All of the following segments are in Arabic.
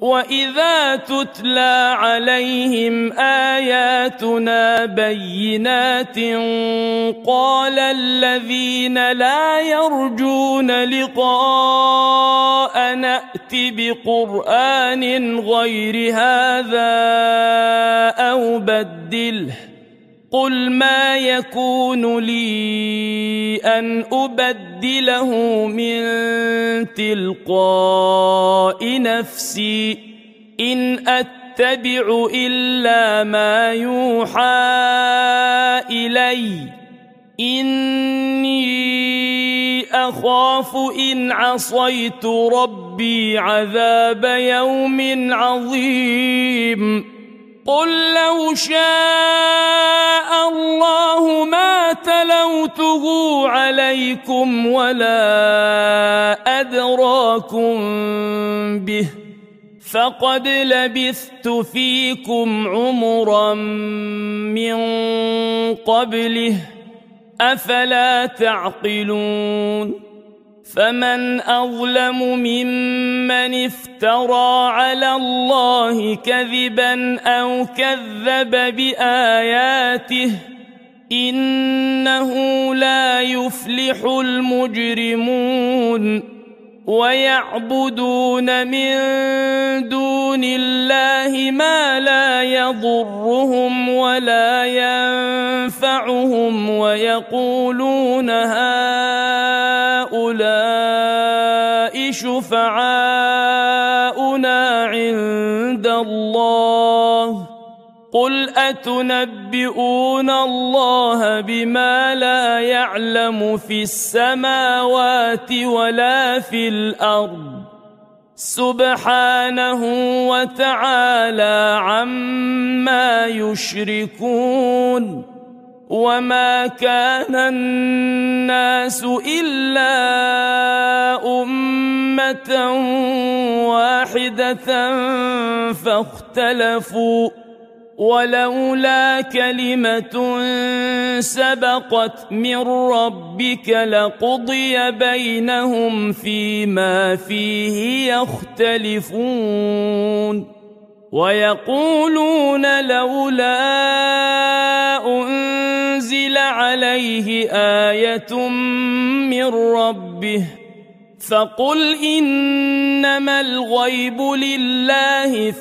وإذا تتلى عليهم آياتنا بينات قال الذين لا يرجون لقاء نأت بقرآن غير هذا أو بدله قل ما يكون لي أن أبدله من تلقاء نفسي إن أتبع إلا ما يوحى إلي إني أخاف إن عصيت ربي عذاب يوم عظيم قل لو شاء الله ما تلوته عليكم ولا أدراكم به فقد لبثت فيكم عمرا من قبله أفلا تعقلون فمن أظلم ممن افترى على الله كذبا أو كذب بآياته إنه لا يفلح المجرمون ويعبدون من دون الله ما لا يضرهم ولا ينفعهم ويقولون هؤلاء شفعاؤنا عند الله قل أتنبئون الله بما لا يعلم في السماوات ولا في الأرض سبحانه وتعالى عما يشركون وما كان الناس إلا أمة واحدة فاختلفوا ولولا كلمة سبقت من ربك لقضي بينهم فيما فيه يختلفون ويقولون لولا أنزل عليه آية من ربه فقل إنما الغيب لله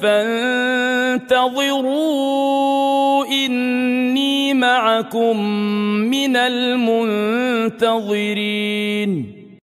فانتظروا إني معكم من المنتظرين